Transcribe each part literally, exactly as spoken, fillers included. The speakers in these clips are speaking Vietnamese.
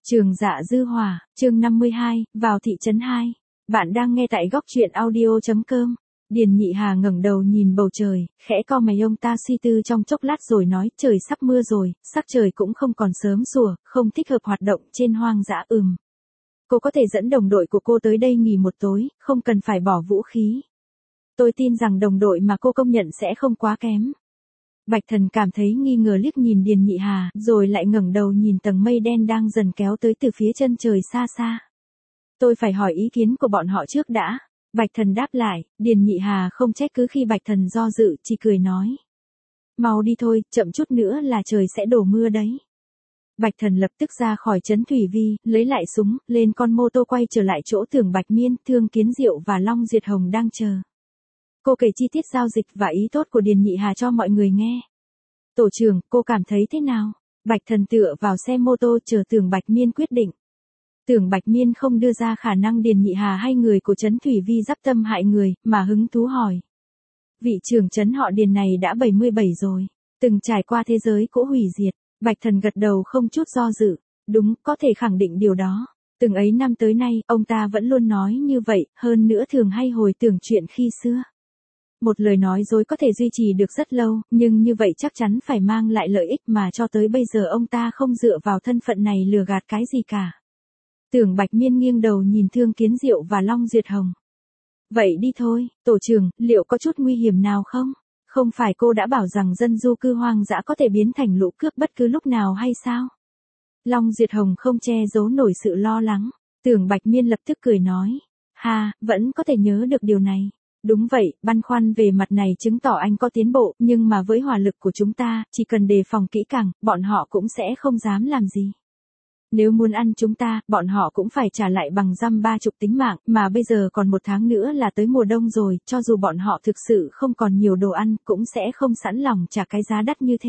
Trường Dạ Dư Hỏa, chương năm mươi hai, vào thị trấn hai. Bạn đang nghe tại góc truyện audio chấm com. Điền Nhị Hà ngẩng đầu nhìn bầu trời, khẽ cau mày, ông ta suy tư trong chốc lát rồi nói, trời sắp mưa rồi, sắc trời cũng không còn sớm sủa, không thích hợp hoạt động trên hoang dã. Ừm. Cô có thể dẫn đồng đội của cô tới đây nghỉ một tối, không cần phải bỏ vũ khí. Tôi tin rằng đồng đội mà cô công nhận sẽ không quá kém. Bạch Thần cảm thấy nghi ngờ liếc nhìn Điền Nhị Hà, rồi lại ngẩng đầu nhìn tầng mây đen đang dần kéo tới từ phía chân trời xa xa. Tôi phải hỏi ý kiến của bọn họ trước đã. Bạch Thần đáp lại. Điền Nhị Hà không trách cứ khi Bạch Thần do dự, chỉ cười nói. Mau đi thôi, chậm chút nữa là trời sẽ đổ mưa đấy. Bạch Thần lập tức ra khỏi trấn Thủy Vi, lấy lại súng, lên con mô tô quay trở lại chỗ Tưởng Bạch Miên, Thương Kiến Diệu và Long Duyệt Hồng đang chờ. Cô kể chi tiết giao dịch và ý tốt của Điền Nhị Hà cho mọi người nghe. Tổ trưởng, cô cảm thấy thế nào? Bạch Thần tựa vào xe mô tô chờ Tưởng Bạch Miên quyết định. Tưởng Bạch Miên không đưa ra khả năng Điền Nhị Hà hay người của trấn Thủy Vi giáp tâm hại người, mà hứng thú hỏi. Vị trưởng trấn họ Điền này đã bảy mươi bảy rồi, từng trải qua thế giới cũ hủy diệt. Bạch Thần gật đầu không chút do dự. Đúng, có thể khẳng định điều đó. Từng ấy năm tới nay, ông ta vẫn luôn nói như vậy, hơn nữa thường hay hồi tưởng chuyện khi xưa. Một lời nói dối có thể duy trì được rất lâu, nhưng như vậy chắc chắn phải mang lại lợi ích mà cho tới bây giờ ông ta không dựa vào thân phận này lừa gạt cái gì cả. Tưởng Bạch Miên nghiêng đầu nhìn Thương Kiến Diệu và Long Duyệt Hồng. Vậy đi thôi, tổ trưởng, liệu có chút nguy hiểm nào không? Không phải cô đã bảo rằng dân du cư hoang dã có thể biến thành lũ cướp bất cứ lúc nào hay sao? Long Duyệt Hồng không che giấu nổi sự lo lắng. Tưởng Bạch Miên lập tức cười nói. Ha, vẫn có thể nhớ được điều này. Đúng vậy, băn khoăn về mặt này chứng tỏ anh có tiến bộ, nhưng mà với hỏa lực của chúng ta, chỉ cần đề phòng kỹ càng, bọn họ cũng sẽ không dám làm gì. Nếu muốn ăn chúng ta, bọn họ cũng phải trả lại bằng dăm ba chục tính mạng, mà bây giờ còn một tháng nữa là tới mùa đông rồi, cho dù bọn họ thực sự không còn nhiều đồ ăn, cũng sẽ không sẵn lòng trả cái giá đắt như thế.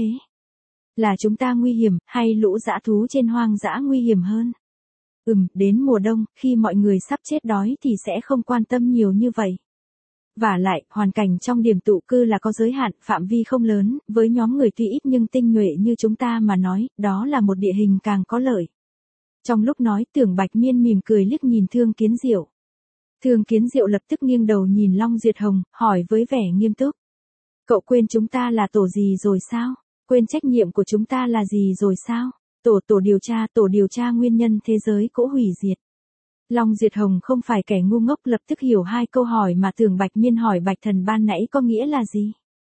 Là chúng ta nguy hiểm, hay lũ dã thú trên hoang dã nguy hiểm hơn? Ừm, đến mùa đông, khi mọi người sắp chết đói thì sẽ không quan tâm nhiều như vậy. Vả lại, hoàn cảnh trong điểm tụ cư là có giới hạn, phạm vi không lớn, với nhóm người tuy ít nhưng tinh nhuệ như chúng ta mà nói, đó là một địa hình càng có lợi. Trong lúc nói, Tưởng Bạch Miên mỉm cười liếc nhìn Thương Kiến Diệu. Thương Kiến Diệu lập tức nghiêng đầu nhìn Long Duyệt Hồng, hỏi với vẻ nghiêm túc. Cậu quên chúng ta là tổ gì rồi sao? Quên trách nhiệm của chúng ta là gì rồi sao? Tổ tổ điều tra, tổ điều tra nguyên nhân thế giới cũ hủy diệt. Long Duyệt Hồng không phải kẻ ngu ngốc, lập tức hiểu hai câu hỏi mà Tưởng Bạch Miên hỏi Bạch Thần ban nãy có nghĩa là gì.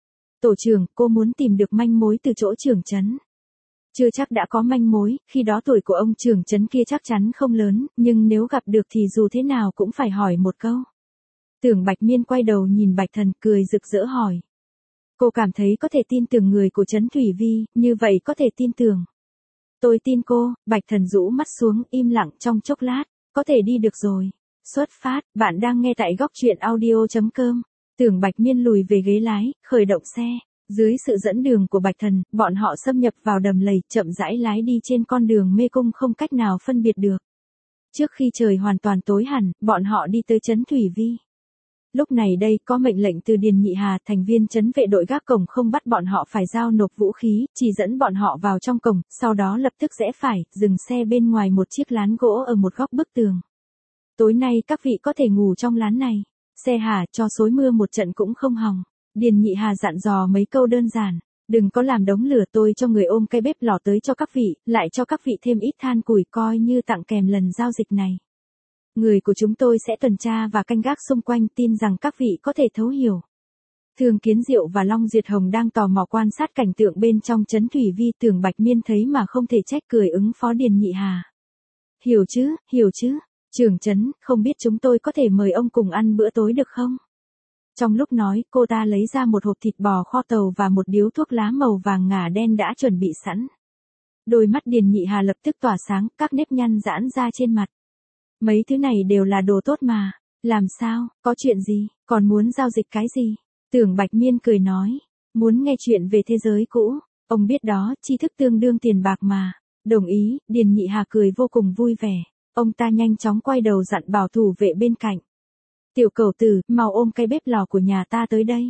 Tổ trưởng, cô muốn tìm được manh mối từ chỗ trưởng trấn. Chưa chắc đã có manh mối, khi đó tuổi của ông trưởng trấn kia chắc chắn không lớn, nhưng nếu gặp được thì dù thế nào cũng phải hỏi một câu. Tưởng Bạch Miên quay đầu nhìn Bạch Thần cười rực rỡ hỏi. Cô cảm thấy có thể tin tưởng người của trấn Thủy Vi, như vậy có thể tin tưởng. Tôi tin cô. Bạch Thần rũ mắt xuống, im lặng trong chốc lát. Có thể đi được rồi. Xuất phát, bạn đang nghe tại góc truyện audio chấm com. Tưởng Bạch Miên lùi về ghế lái, khởi động xe. Dưới sự dẫn đường của Bạch Thần, bọn họ xâm nhập vào đầm lầy, chậm rãi lái đi trên con đường mê cung không cách nào phân biệt được. Trước khi trời hoàn toàn tối hẳn, bọn họ đi tới trấn Thủy Vi. Lúc này đây, có mệnh lệnh từ Điền Nhị Hà, thành viên trấn vệ đội gác cổng không bắt bọn họ phải giao nộp vũ khí, chỉ dẫn bọn họ vào trong cổng, sau đó lập tức rẽ phải, dừng xe bên ngoài một chiếc lán gỗ ở một góc bức tường. Tối nay các vị có thể ngủ trong lán này. Xe hả, cho xối mưa một trận cũng không hỏng. Điền Nhị Hà dặn dò mấy câu đơn giản. Đừng có làm đống lửa, tôi cho người ôm cây bếp lò tới cho các vị, lại cho các vị thêm ít than củi coi như tặng kèm lần giao dịch này. Người của chúng tôi sẽ tuần tra và canh gác xung quanh, tin rằng các vị có thể thấu hiểu. Thương Kiến Diệu và Long Duyệt Hồng đang tò mò quan sát cảnh tượng bên trong trấn Thủy Vi. Tưởng Bạch Miên thấy mà không thể trách, cười ứng phó Điền Nhị Hà. Hiểu chứ, hiểu chứ, trưởng trấn, không biết chúng tôi có thể mời ông cùng ăn bữa tối được không? Trong lúc nói, cô ta lấy ra một hộp thịt bò kho tàu và một điếu thuốc lá màu vàng ngà đen đã chuẩn bị sẵn. Đôi mắt Điền Nhị Hà lập tức tỏa sáng, các nếp nhăn giãn ra trên mặt. Mấy thứ này đều là đồ tốt mà. Làm sao, có chuyện gì, còn muốn giao dịch cái gì? Tưởng Bạch Miên cười nói. Muốn nghe chuyện về thế giới cũ. Ông biết đó, tri thức tương đương tiền bạc mà. Đồng ý, Điền Nhị Hà cười vô cùng vui vẻ. Ông ta nhanh chóng quay đầu dặn bảo thủ vệ bên cạnh. Tiểu Cẩu Tử, mau ôm cây bếp lò của nhà ta tới đây.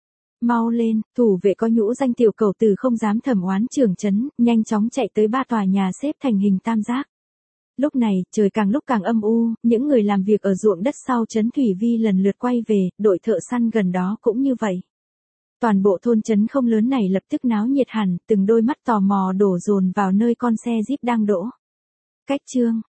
Mau lên, thủ vệ có nhũ danh Tiểu Cẩu Tử không dám thẩm oán trưởng trấn, nhanh chóng chạy tới ba tòa nhà xếp thành hình tam giác. Lúc này, trời càng lúc càng âm u, những người làm việc ở ruộng đất sau trấn Thủy Vi lần lượt quay về, đội thợ săn gần đó cũng như vậy. Toàn bộ thôn trấn không lớn này lập tức náo nhiệt hẳn, từng đôi mắt tò mò đổ dồn vào nơi con xe Jeep đang đỗ. Cách chương